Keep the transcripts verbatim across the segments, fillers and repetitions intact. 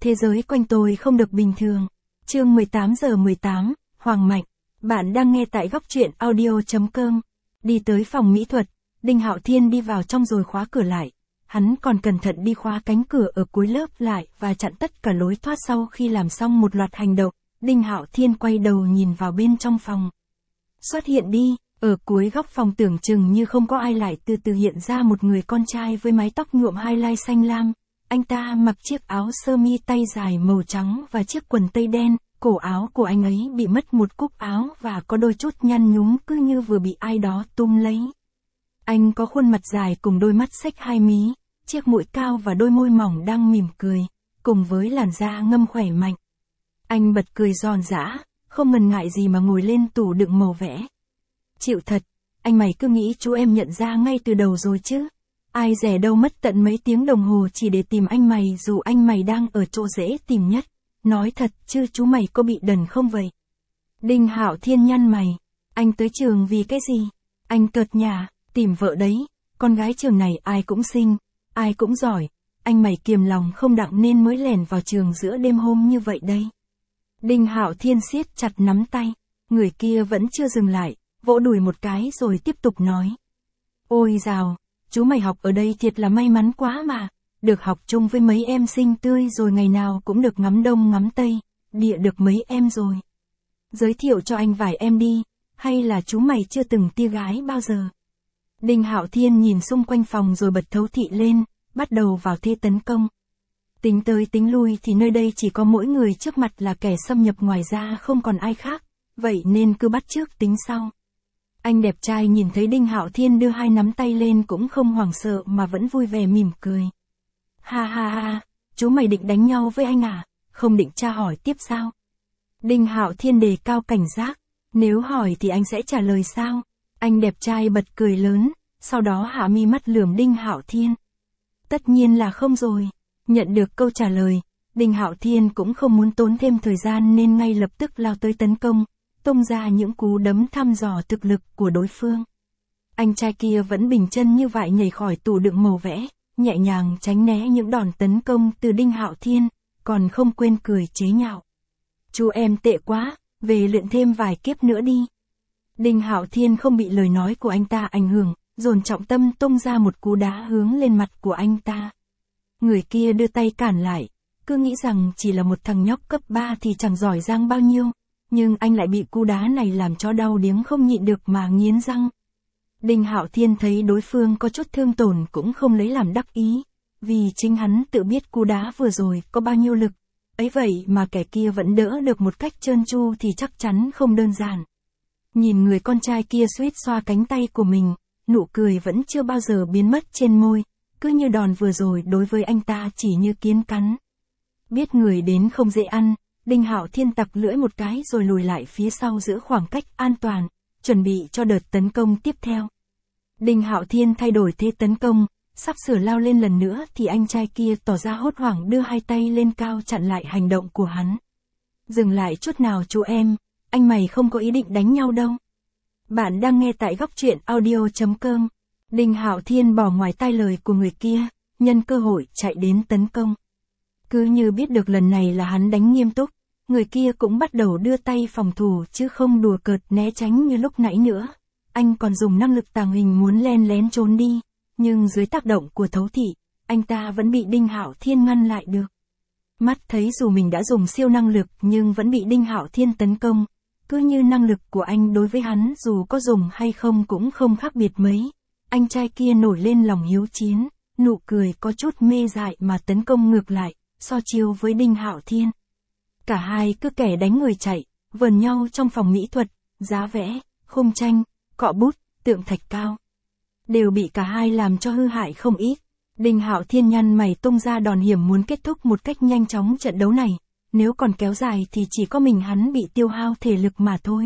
Thế giới quanh tôi không được bình thường. Chương mười tám giờ mười tám, Hoàng Mạnh. Bạn đang nghe tại góc truyện audio.com. Đi tới phòng mỹ thuật, Đinh Hạo Thiên đi vào trong rồi khóa cửa lại. Hắn còn cẩn thận đi khóa cánh cửa ở cuối lớp lại và chặn tất cả lối thoát sau khi làm xong một loạt hành động. Đinh Hạo Thiên quay đầu nhìn vào bên trong phòng. Xuất hiện đi, ở cuối góc phòng tưởng chừng như không có ai lại từ từ hiện ra một người con trai với mái tóc nhuộm highlight xanh lam. Anh ta mặc chiếc áo sơ mi tay dài màu trắng và chiếc quần tây đen, cổ áo của anh ấy bị mất một cúc áo và có đôi chút nhăn nhúm cứ như vừa bị ai đó túm lấy. Anh có khuôn mặt dài cùng đôi mắt xếch hai mí, chiếc mũi cao và đôi môi mỏng đang mỉm cười, cùng với làn da ngâm khỏe mạnh. Anh bật cười giòn giã, không ngần ngại gì mà ngồi lên tủ đựng màu vẽ. Chịu thật, anh mày cứ nghĩ chú em nhận ra ngay từ đầu rồi chứ. Ai dè đâu mất tận mấy tiếng đồng hồ chỉ để tìm anh mày dù anh mày đang ở chỗ dễ tìm nhất. Nói thật chứ chú mày có bị đần không vậy? Đinh Hạo Thiên nhăn mày. Anh tới trường vì cái gì? Anh cợt nhả, tìm vợ đấy. Con gái trường này ai cũng xinh, ai cũng giỏi. Anh mày kiềm lòng không đặng nên mới lẻn vào trường giữa đêm hôm như vậy đây. Đinh Hạo Thiên siết chặt nắm tay. Người kia vẫn chưa dừng lại, vỗ đùi một cái rồi tiếp tục nói. Ôi dào, chú mày học ở đây thiệt là may mắn quá mà. Được học chung với mấy em xinh tươi rồi ngày nào cũng được ngắm đông ngắm tây, địa được mấy em rồi. Giới thiệu cho anh vài em đi, hay là chú mày chưa từng tia gái bao giờ? Đinh Hạo Thiên nhìn xung quanh phòng rồi bật thấu thị lên, bắt đầu vào thế tấn công. Tính tới tính lui thì nơi đây chỉ có mỗi người trước mặt là kẻ xâm nhập, ngoài ra không còn ai khác, vậy nên cứ bắt trước tính sau. Anh đẹp trai nhìn thấy Đinh Hạo Thiên đưa hai nắm tay lên cũng không hoảng sợ mà vẫn vui vẻ mỉm cười. Ha ha ha, chú mày định đánh nhau với anh à, không định tra hỏi tiếp sao? Đinh Hạo Thiên đề cao cảnh giác, nếu hỏi thì anh sẽ trả lời sao? Anh đẹp trai bật cười lớn, sau đó hạ mi mắt lườm Đinh Hạo Thiên. Tất nhiên là không rồi. Nhận được câu trả lời, Đinh Hạo Thiên cũng không muốn tốn thêm thời gian nên ngay lập tức lao tới tấn công, tung ra những cú đấm thăm dò thực lực của đối phương. Anh trai kia vẫn bình chân như vậy nhảy khỏi tủ đựng màu vẽ, nhẹ nhàng tránh né những đòn tấn công từ Đinh Hạo Thiên, còn không quên cười chế nhạo. Chú em tệ quá, về luyện thêm vài kiếp nữa đi. Đinh Hạo Thiên không bị lời nói của anh ta ảnh hưởng, dồn trọng tâm tung ra một cú đá hướng lên mặt của anh ta. Người kia đưa tay cản lại, cứ nghĩ rằng chỉ là một thằng nhóc cấp ba thì chẳng giỏi giang bao nhiêu, nhưng anh lại bị cú đá này làm cho đau điếng không nhịn được mà nghiến răng. Đinh Hạo Thiên thấy đối phương có chút thương tổn cũng không lấy làm đắc ý, vì chính hắn tự biết cú đá vừa rồi có bao nhiêu lực, ấy vậy mà kẻ kia vẫn đỡ được một cách trơn tru thì chắc chắn không đơn giản. Nhìn người con trai kia suýt xoa cánh tay của mình, nụ cười vẫn chưa bao giờ biến mất trên môi, cứ như đòn vừa rồi đối với anh ta chỉ như kiến cắn. Biết người đến không dễ ăn, Đinh Hạo Thiên tặc lưỡi một cái rồi lùi lại phía sau giữ khoảng cách an toàn, chuẩn bị cho đợt tấn công tiếp theo. Đinh Hạo Thiên thay đổi thế tấn công, sắp sửa lao lên lần nữa thì anh trai kia tỏ ra hốt hoảng đưa hai tay lên cao chặn lại hành động của hắn. Dừng lại chút nào chú em, anh mày không có ý định đánh nhau đâu. Bạn đang nghe tại góc truyện audio.com. Đinh Hạo Thiên bỏ ngoài tai lời của người kia, nhân cơ hội chạy đến tấn công. Cứ như biết được lần này là hắn đánh nghiêm túc, người kia cũng bắt đầu đưa tay phòng thủ chứ không đùa cợt né tránh như lúc nãy nữa. Anh còn dùng năng lực tàng hình muốn len lén trốn đi, nhưng dưới tác động của thấu thị, anh ta vẫn bị Đinh Hạo Thiên ngăn lại được. Mắt thấy dù mình đã dùng siêu năng lực nhưng vẫn bị Đinh Hạo Thiên tấn công, cứ như năng lực của anh đối với hắn dù có dùng hay không cũng không khác biệt mấy. Anh trai kia nổi lên lòng hiếu chiến, nụ cười có chút mê dại mà tấn công ngược lại, so chiêu với Đinh Hạo Thiên. Cả hai cứ kẻ đánh người chạy, vờn nhau trong phòng mỹ thuật, giá vẽ, khung tranh, cọ bút, tượng thạch cao. Đều bị cả hai làm cho hư hại không ít. Đinh Hạo Thiên nhăn mày tung ra đòn hiểm muốn kết thúc một cách nhanh chóng trận đấu này. Nếu còn kéo dài thì chỉ có mình hắn bị tiêu hao thể lực mà thôi.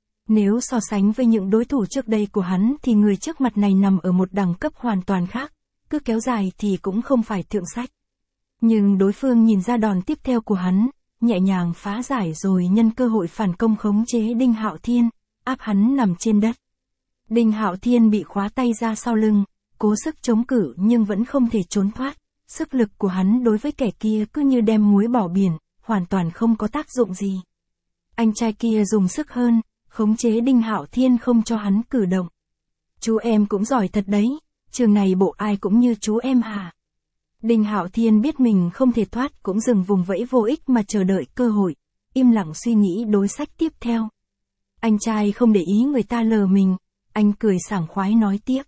Nếu so sánh với những đối thủ trước đây của hắn thì người trước mặt này nằm ở một đẳng cấp hoàn toàn khác. Cứ kéo dài thì cũng không phải thượng sách. Nhưng đối phương nhìn ra đòn tiếp theo của hắn, nhẹ nhàng phá giải rồi nhân cơ hội phản công khống chế Đinh Hạo Thiên, áp hắn nằm trên đất. Đinh Hạo Thiên bị khóa tay ra sau lưng, cố sức chống cự nhưng vẫn không thể trốn thoát. Sức lực của hắn đối với kẻ kia cứ như đem muối bỏ biển, hoàn toàn không có tác dụng gì. Anh trai kia dùng sức hơn, khống chế Đinh Hạo Thiên không cho hắn cử động. Chú em cũng giỏi thật đấy, trường này bộ ai cũng như chú em hả? Đinh Hạo Thiên biết mình không thể thoát cũng dừng vùng vẫy vô ích mà chờ đợi cơ hội, im lặng suy nghĩ đối sách tiếp theo. Anh trai không để ý người ta lờ mình, anh cười sảng khoái nói tiếp.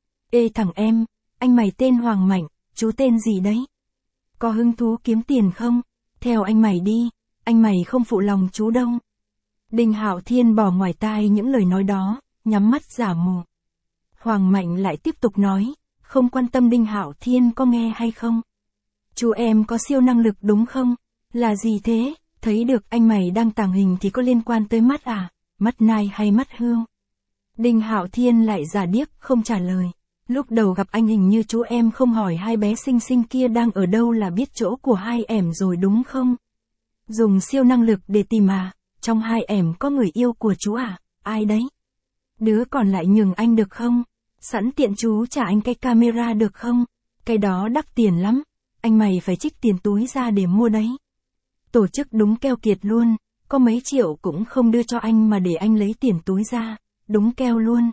Ê thằng em, anh mày tên Hoàng Mạnh, chú tên gì đấy? Có hứng thú kiếm tiền không? Theo anh mày đi, anh mày không phụ lòng chú đâu. Đinh Hạo Thiên bỏ ngoài tai những lời nói đó, nhắm mắt giả mù. Hoàng Mạnh lại tiếp tục nói, không quan tâm Đinh Hạo Thiên có nghe hay không. Chú em có siêu năng lực đúng không? Là gì thế? Thấy được anh mày đang tàng hình thì có liên quan tới mắt à? Mắt nai hay mắt hươu? Đinh Hạo Thiên lại giả điếc không trả lời. Lúc đầu gặp anh hình như chú em không hỏi hai bé xinh xinh kia đang ở đâu là biết chỗ của hai ẻm rồi đúng không? Dùng siêu năng lực để tìm à? Trong hai ẻm có người yêu của chú à? Ai đấy? Đứa còn lại nhường anh được không? Sẵn tiện chú trả anh cái camera được không? Cái đó đắt tiền lắm. Anh mày phải trích tiền túi ra để mua đấy. Tổ chức đúng keo kiệt luôn. Có mấy triệu cũng không đưa cho anh mà để anh lấy tiền túi ra. Đúng keo luôn.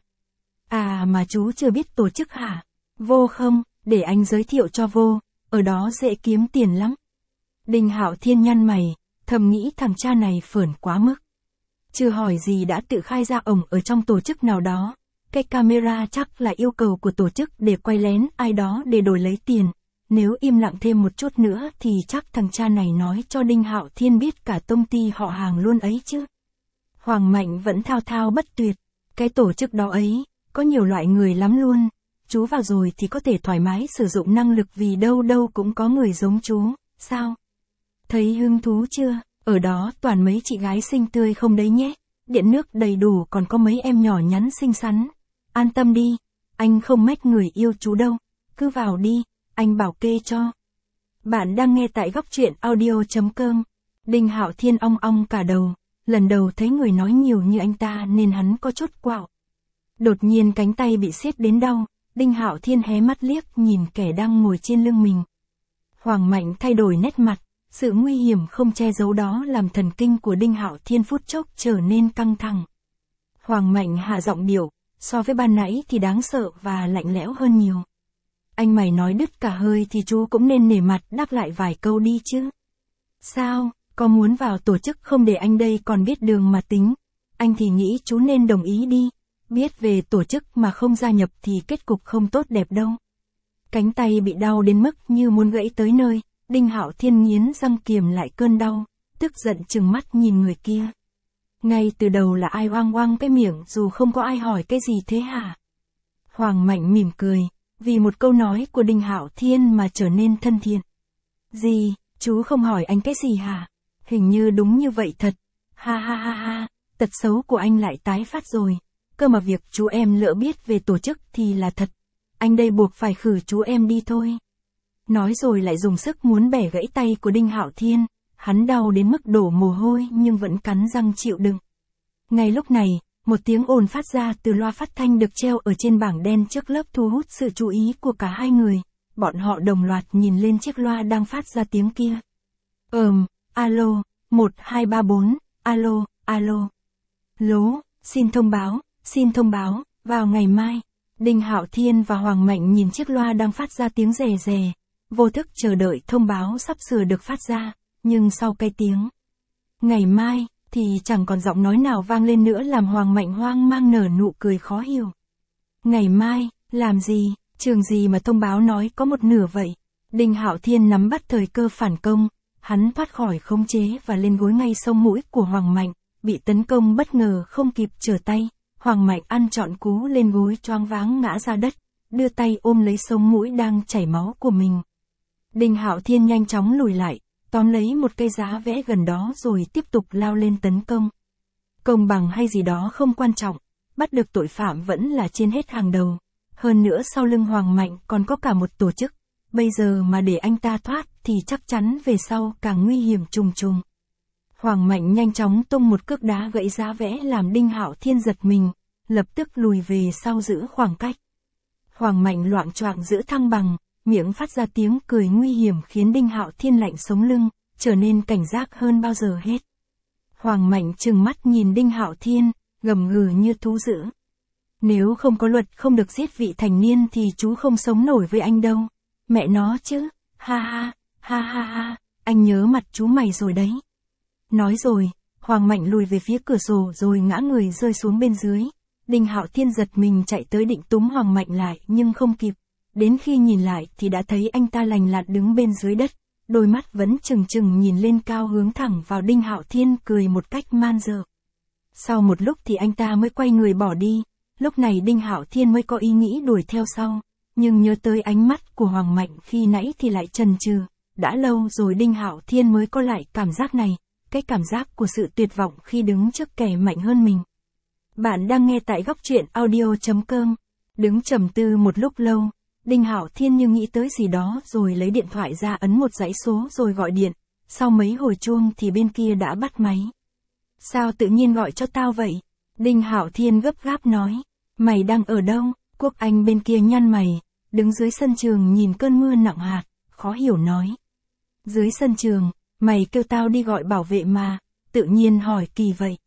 À mà chú chưa biết tổ chức hả? Vô không? Để anh giới thiệu cho vô. Ở đó dễ kiếm tiền lắm. Đinh Hạo Thiên nhăn mày. Thầm nghĩ thằng cha này phởn quá mức. Chưa hỏi gì đã tự khai ra ổng ở trong tổ chức nào đó. Cái camera chắc là yêu cầu của tổ chức để quay lén ai đó để đổi lấy tiền. Nếu im lặng thêm một chút nữa thì chắc thằng cha này nói cho Đinh Hạo Thiên biết cả công ty họ hàng luôn ấy chứ. Hoàng Mạnh vẫn thao thao bất tuyệt. Cái tổ chức đó ấy, có nhiều loại người lắm luôn. Chú vào rồi thì có thể thoải mái sử dụng năng lực vì đâu đâu cũng có người giống chú. Sao? Thấy hứng thú chưa? Ở đó toàn mấy chị gái xinh tươi không đấy nhé. Điện nước đầy đủ còn có mấy em nhỏ nhắn xinh xắn. An tâm đi, anh không mách người yêu chú đâu. Cứ vào đi, anh bảo kê cho. Bạn đang nghe tại góc truyện audio chấm com. Đinh Hạo Thiên ong ong cả đầu. Lần đầu thấy người nói nhiều như anh ta nên hắn có chút quạo. Đột nhiên cánh tay bị siết đến đau. Đinh Hạo Thiên hé mắt liếc nhìn kẻ đang ngồi trên lưng mình. Hoàng Mạnh thay đổi nét mặt. Sự nguy hiểm không che giấu đó làm thần kinh của Đinh Hạo Thiên phút chốc trở nên căng thẳng. Hoàng Mạnh hạ giọng điệu, so với ban nãy thì đáng sợ và lạnh lẽo hơn nhiều. Anh mày nói đứt cả hơi thì chú cũng nên nể mặt đáp lại vài câu đi chứ. Sao, có muốn vào tổ chức không để anh đây còn biết đường mà tính. Anh thì nghĩ chú nên đồng ý đi. Biết về tổ chức mà không gia nhập thì kết cục không tốt đẹp đâu. Cánh tay bị đau đến mức như muốn gãy tới nơi. Đinh Hạo Thiên nghiến răng kiềm lại cơn đau, tức giận trừng mắt nhìn người kia. Ngay từ đầu là ai oang oang cái miệng dù không có ai hỏi cái gì thế hả? Hoàng Mạnh mỉm cười, vì một câu nói của Đinh Hạo Thiên mà trở nên thân thiện. Gì, chú không hỏi anh cái gì hả? Hình như đúng như vậy thật. Ha ha ha ha, tật xấu của anh lại tái phát rồi. Cơ mà việc chú em lỡ biết về tổ chức thì là thật. Anh đây buộc phải khử chú em đi thôi. Nói rồi lại dùng sức muốn bẻ gãy tay của Đinh Hạo Thiên, hắn đau đến mức đổ mồ hôi nhưng vẫn cắn răng chịu đựng. Ngay lúc này, một tiếng ồn phát ra từ loa phát thanh được treo ở trên bảng đen trước lớp thu hút sự chú ý của cả hai người, bọn họ đồng loạt nhìn lên chiếc loa đang phát ra tiếng kia. Ờm, alo, một hai ba bốn, alo, alo. Lố, xin thông báo, xin thông báo, vào ngày mai. Đinh Hạo Thiên và Hoàng Mạnh nhìn chiếc loa đang phát ra tiếng rè rè. Vô thức chờ đợi thông báo sắp sửa được phát ra, nhưng sau cái tiếng ngày mai, thì chẳng còn giọng nói nào vang lên nữa làm Hoàng Mạnh hoang mang nở nụ cười khó hiểu. Ngày mai, làm gì, trường gì mà thông báo nói có một nửa vậy? Đinh Hạo Thiên nắm bắt thời cơ phản công, hắn thoát khỏi khống chế và lên gối ngay sông mũi của Hoàng Mạnh, bị tấn công bất ngờ không kịp trở tay, Hoàng Mạnh ăn trọn cú lên gối choáng váng ngã ra đất, đưa tay ôm lấy sống mũi đang chảy máu của mình. Đinh Hạo Thiên nhanh chóng lùi lại, tóm lấy một cây giá vẽ gần đó rồi tiếp tục lao lên tấn công. Công bằng hay gì đó không quan trọng, bắt được tội phạm vẫn là trên hết hàng đầu. Hơn nữa sau lưng Hoàng Mạnh còn có cả một tổ chức, bây giờ mà để anh ta thoát thì chắc chắn về sau càng nguy hiểm trùng trùng. Hoàng Mạnh nhanh chóng tung một cước đá gãy giá vẽ làm Đinh Hạo Thiên giật mình, lập tức lùi về sau giữ khoảng cách. Hoàng Mạnh loạng choạng giữ thăng bằng, miệng phát ra tiếng cười nguy hiểm khiến Đinh Hạo Thiên lạnh sống lưng, trở nên cảnh giác hơn bao giờ hết. Hoàng Mạnh trừng mắt nhìn Đinh Hạo Thiên, gầm gừ như thú dữ. Nếu không có luật không được giết vị thành niên thì chú không sống nổi với anh đâu. Mẹ nó chứ, ha ha, ha ha ha, anh nhớ mặt chú mày rồi đấy. Nói rồi, Hoàng Mạnh lùi về phía cửa sổ rồi ngã người rơi xuống bên dưới. Đinh Hạo Thiên giật mình chạy tới định túm Hoàng Mạnh lại nhưng không kịp. Đến khi nhìn lại thì đã thấy anh ta lành lặn đứng bên dưới đất, đôi mắt vẫn trừng trừng nhìn lên cao hướng thẳng vào Đinh Hạo Thiên cười một cách man dợ. Sau một lúc thì anh ta mới quay người bỏ đi, lúc này Đinh Hạo Thiên mới có ý nghĩ đuổi theo sau, nhưng nhớ tới ánh mắt của Hoàng Mạnh khi nãy thì lại chần chừ. Đã lâu rồi Đinh Hạo Thiên mới có lại cảm giác này, cái cảm giác của sự tuyệt vọng khi đứng trước kẻ mạnh hơn mình. Bạn đang nghe tại góc truyện audio chấm com. Đứng trầm tư một lúc lâu, Đinh Hạo Thiên như nghĩ tới gì đó rồi lấy điện thoại ra ấn một dãy số rồi gọi điện. Sau mấy hồi chuông thì bên kia đã bắt máy. Sao tự nhiên gọi cho tao vậy? Đinh Hạo Thiên gấp gáp nói. Mày đang ở đâu? Quốc Anh bên kia nhăn mày, đứng dưới sân trường nhìn cơn mưa nặng hạt, khó hiểu nói. Dưới sân trường, mày kêu tao đi gọi bảo vệ mà, tự nhiên hỏi kỳ vậy.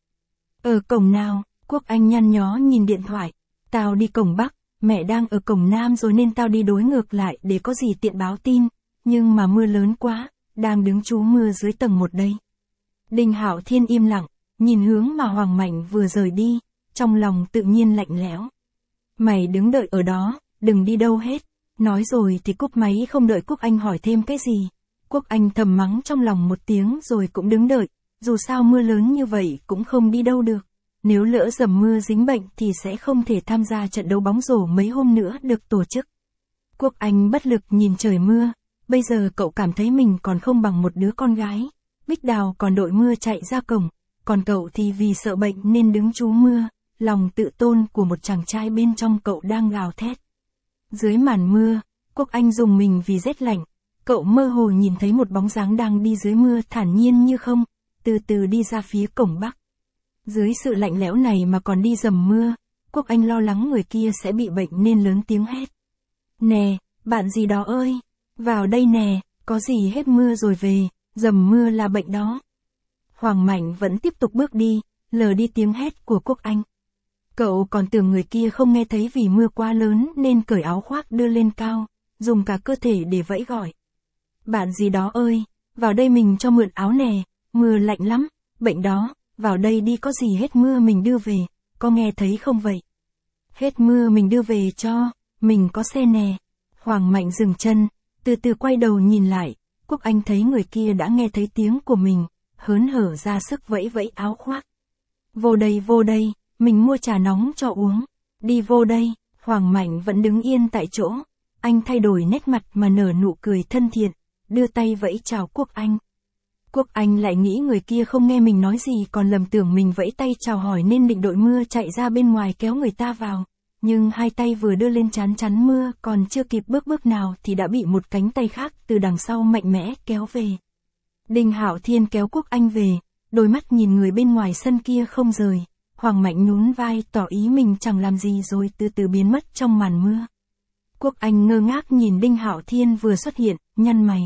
Ở cổng nào? Quốc Anh nhăn nhó nhìn điện thoại. Tao đi cổng Bắc, mẹ đang ở cổng Nam rồi nên tao đi đối ngược lại để có gì tiện báo tin, nhưng mà mưa lớn quá, đang đứng trú mưa dưới tầng một đây. Đinh Hạo Thiên im lặng, nhìn hướng mà Hoàng Mạnh vừa rời đi, trong lòng tự nhiên lạnh lẽo. Mày đứng đợi ở đó, đừng đi đâu hết. Nói rồi thì cúp máy không đợi Quốc Anh hỏi thêm cái gì. Quốc Anh thầm mắng trong lòng một tiếng rồi cũng đứng đợi, dù sao mưa lớn như vậy cũng không đi đâu được. Nếu lỡ dầm mưa dính bệnh thì sẽ không thể tham gia trận đấu bóng rổ mấy hôm nữa được tổ chức. Quốc Anh bất lực nhìn trời mưa, bây giờ cậu cảm thấy mình còn không bằng một đứa con gái. Bích Đào còn đội mưa chạy ra cổng, còn cậu thì vì sợ bệnh nên đứng trú mưa, lòng tự tôn của một chàng trai bên trong cậu đang gào thét. Dưới màn mưa, Quốc Anh rùng mình vì rét lạnh, cậu mơ hồ nhìn thấy một bóng dáng đang đi dưới mưa thản nhiên như không, từ từ đi ra phía cổng Bắc. Dưới sự lạnh lẽo này mà còn đi dầm mưa, Quốc Anh lo lắng người kia sẽ bị bệnh nên lớn tiếng hét. Nè, bạn gì đó ơi, vào đây nè, có gì hết mưa rồi về, dầm mưa là bệnh đó. Hoàng Mạnh vẫn tiếp tục bước đi, lờ đi tiếng hét của Quốc Anh. Cậu còn tưởng người kia không nghe thấy vì mưa quá lớn nên cởi áo khoác đưa lên cao, dùng cả cơ thể để vẫy gọi. Bạn gì đó ơi, vào đây mình cho mượn áo nè, mưa lạnh lắm, bệnh đó, vào đây đi có gì hết mưa mình đưa về, có nghe thấy không vậy? Hết mưa mình đưa về cho, mình có xe nè. Hoàng Mạnh dừng chân, từ từ quay đầu nhìn lại, Quốc Anh thấy người kia đã nghe thấy tiếng của mình, hớn hở ra sức vẫy vẫy áo khoác. Vô đây vô đây, mình mua trà nóng cho uống, đi vô đây. Hoàng Mạnh vẫn đứng yên tại chỗ, anh thay đổi nét mặt mà nở nụ cười thân thiện, đưa tay vẫy chào Quốc Anh. Quốc Anh lại nghĩ người kia không nghe mình nói gì còn lầm tưởng mình vẫy tay chào hỏi nên định đội mưa chạy ra bên ngoài kéo người ta vào. Nhưng hai tay vừa đưa lên chán chắn mưa còn chưa kịp bước bước nào thì đã bị một cánh tay khác từ đằng sau mạnh mẽ kéo về. Đinh Hạo Thiên kéo Quốc Anh về, đôi mắt nhìn người bên ngoài sân kia không rời. Hoàng Mạnh nhún vai tỏ ý mình chẳng làm gì rồi từ từ biến mất trong màn mưa. Quốc Anh ngơ ngác nhìn Đinh Hạo Thiên vừa xuất hiện, nhăn mày.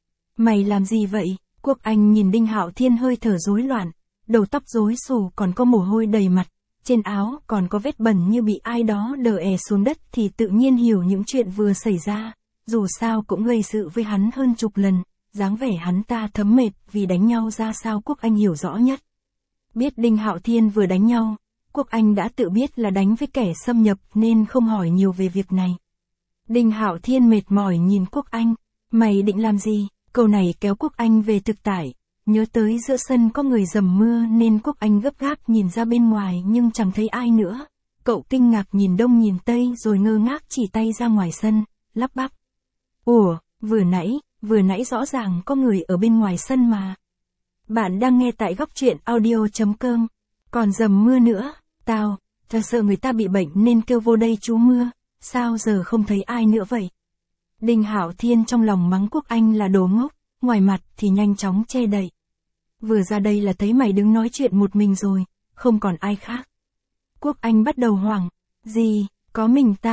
Mày làm gì vậy? Quốc Anh nhìn Đinh Hạo Thiên hơi thở rối loạn, đầu tóc rối xù còn có mồ hôi đầy mặt, trên áo còn có vết bẩn như bị ai đó đờ è xuống đất thì tự nhiên hiểu những chuyện vừa xảy ra, dù sao cũng gây sự với hắn hơn chục lần, dáng vẻ hắn ta thấm mệt vì đánh nhau ra sao Quốc Anh hiểu rõ nhất. Biết Đinh Hạo Thiên vừa đánh nhau, Quốc Anh đã tự biết là đánh với kẻ xâm nhập nên không hỏi nhiều về việc này. Đinh Hạo Thiên mệt mỏi nhìn Quốc Anh, mày định làm gì? Câu này kéo Quốc Anh về thực tại, nhớ tới giữa sân có người dầm mưa nên Quốc Anh gấp gáp nhìn ra bên ngoài nhưng chẳng thấy ai nữa. Cậu kinh ngạc nhìn đông nhìn tây rồi ngơ ngác chỉ tay ra ngoài sân, lắp bắp. Ủa, vừa nãy, vừa nãy rõ ràng có người ở bên ngoài sân mà. Bạn đang nghe tại góc truyện audio chấm com. Còn dầm mưa nữa, tao, tao sợ người ta bị bệnh nên kêu vô đây trú mưa, sao giờ không thấy ai nữa vậy? Đinh Hạo Thiên trong lòng mắng Quốc Anh là đồ ngốc, ngoài mặt thì nhanh chóng che đậy. Vừa ra đây là thấy mày đứng nói chuyện một mình rồi, không còn ai khác. Quốc Anh bắt đầu hoảng, gì, có mình tao,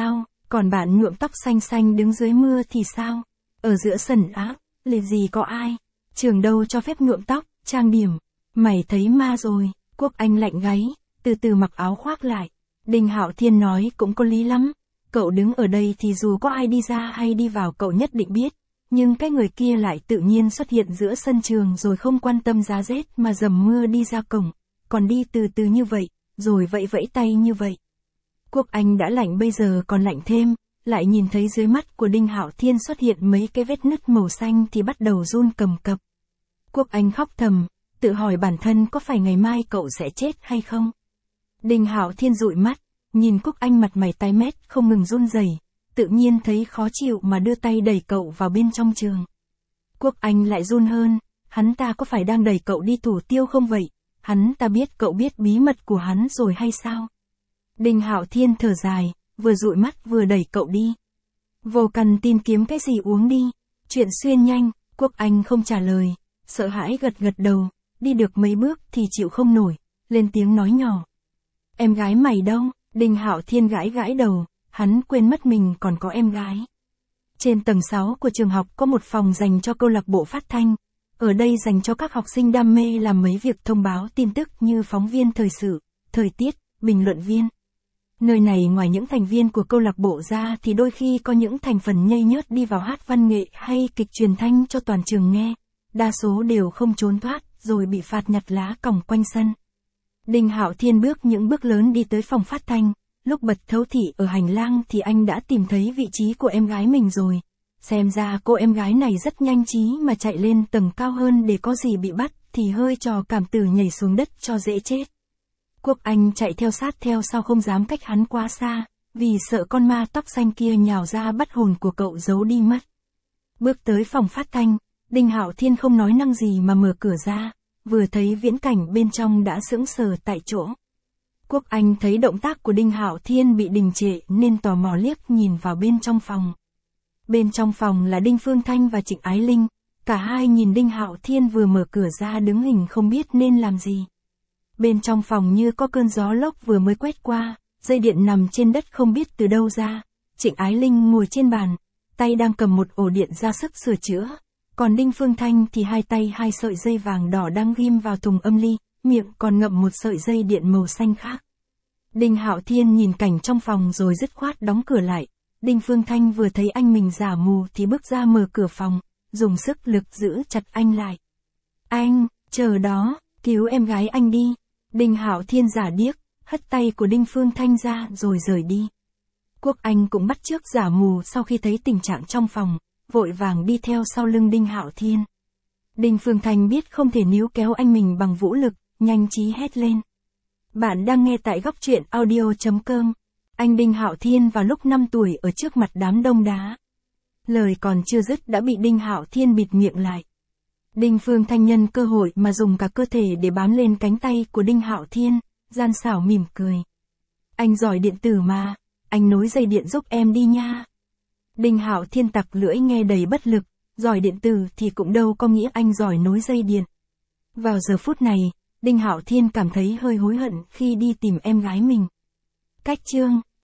Còn bạn nhuộm tóc xanh xanh đứng dưới mưa thì sao? Ở giữa sân á, liệt gì có ai? Trường đâu cho phép nhuộm tóc, trang điểm. Mày thấy ma rồi. Quốc Anh lạnh gáy, từ từ mặc áo khoác lại. Đinh Hạo Thiên nói cũng có lý lắm. Cậu đứng ở đây thì dù có ai đi ra hay đi vào cậu nhất định biết. Nhưng cái người kia lại tự nhiên xuất hiện giữa sân trường rồi không quan tâm giá rét mà dầm mưa đi ra cổng. Còn đi từ từ như vậy, rồi vẫy vẫy tay như vậy. Quốc Anh đã lạnh bây giờ còn lạnh thêm, lại nhìn thấy dưới mắt của Đinh Hạo Thiên xuất hiện mấy cái vết nứt màu xanh thì bắt đầu run cầm cập. Quốc Anh khóc thầm, tự hỏi bản thân có phải ngày mai cậu sẽ chết hay không. Đinh Hạo Thiên dụi mắt, nhìn Quốc Anh mặt mày tái mét không ngừng run rẩy, tự nhiên thấy khó chịu mà đưa tay đẩy cậu vào bên trong trường. Quốc Anh lại run hơn, hắn ta có phải đang đẩy cậu đi thủ tiêu không vậy? Hắn ta biết cậu biết bí mật của hắn rồi hay sao? Đinh Hạo Thiên thở dài, vừa dụi mắt vừa đẩy cậu đi. Vô cần tìm kiếm cái gì uống đi. Chuyện xuyên nhanh, Quốc Anh không trả lời, sợ hãi gật gật đầu, đi được mấy bước thì chịu không nổi, lên tiếng nói nhỏ. Em gái mày đâu? Đinh Hạo Thiên gãi gãi đầu, hắn quên mất mình còn có em gái. Trên tầng sáu của trường học có một phòng dành cho câu lạc bộ phát thanh. Ở đây dành cho các học sinh đam mê làm mấy việc thông báo tin tức như phóng viên thời sự, thời tiết, bình luận viên. Nơi này ngoài những thành viên của câu lạc bộ ra thì đôi khi có những thành phần nhây nhớt đi vào hát văn nghệ hay kịch truyền thanh cho toàn trường nghe. Đa số đều không trốn thoát, rồi bị phạt nhặt lá còng quanh sân. Đinh Hạo Thiên bước những bước lớn đi tới phòng phát thanh, lúc bật thấu thị ở hành lang thì anh đã tìm thấy vị trí của em gái mình rồi. Xem ra cô em gái này rất nhanh trí mà chạy lên tầng cao hơn để có gì bị bắt thì hơi trò cảm tử nhảy xuống đất cho dễ chết. Quốc Anh chạy theo sát theo sau không dám cách hắn quá xa, vì sợ con ma tóc xanh kia nhào ra bắt hồn của cậu giấu đi mất. Bước tới phòng phát thanh, Đinh Hạo Thiên không nói năng gì mà mở cửa ra, vừa thấy viễn cảnh bên trong đã sững sờ tại chỗ. Quốc Anh thấy động tác của Đinh Hạo Thiên bị đình trệ nên tò mò liếc nhìn vào bên trong phòng. Bên trong phòng là Đinh Phương Thanh và Trịnh Ái Linh, cả hai nhìn Đinh Hạo Thiên vừa mở cửa ra đứng hình không biết nên làm gì. Bên trong phòng như có cơn gió lốc vừa mới quét qua, dây điện nằm trên đất không biết từ đâu ra. Trịnh Ái Linh ngồi trên bàn, tay đang cầm một ổ điện ra sức sửa chữa. Còn Đinh Phương Thanh thì hai tay hai sợi dây vàng đỏ đang ghim vào thùng âm ly, miệng còn ngậm một sợi dây điện màu xanh khác. Đinh Hạo Thiên nhìn cảnh trong phòng rồi dứt khoát đóng cửa lại. Đinh Phương Thanh vừa thấy anh mình giả mù thì bước ra mở cửa phòng, dùng sức lực giữ chặt anh lại. Anh, chờ đó, cứu em gái anh đi. Đinh Hạo Thiên giả điếc, hất tay của Đinh Phương Thanh ra rồi rời đi. Quốc Anh cũng bắt chước giả mù sau khi thấy tình trạng trong phòng, vội vàng đi theo sau lưng Đinh Hạo Thiên. Đinh Phương Thanh biết không thể níu kéo anh mình bằng vũ lực, nhanh trí hét lên. Bạn đang nghe tại góc truyện audio chấm com. Anh Đinh Hạo Thiên vào lúc năm tuổi ở trước mặt đám đông đá. Lời còn chưa dứt đã bị Đinh Hạo Thiên bịt miệng lại. Đinh Phương Thanh nhân cơ hội mà dùng cả cơ thể để bám lên cánh tay của Đinh Hạo Thiên, gian xảo mỉm cười. Anh giỏi điện tử mà, anh nối dây điện giúp em đi nha. Đinh Hạo Thiên tặc lưỡi nghe đầy bất lực, giỏi điện tử thì cũng đâu có nghĩa anh giỏi nối dây điện. Vào giờ phút này, Đinh Hạo Thiên cảm thấy hơi hối hận khi đi tìm em gái mình. Cách chương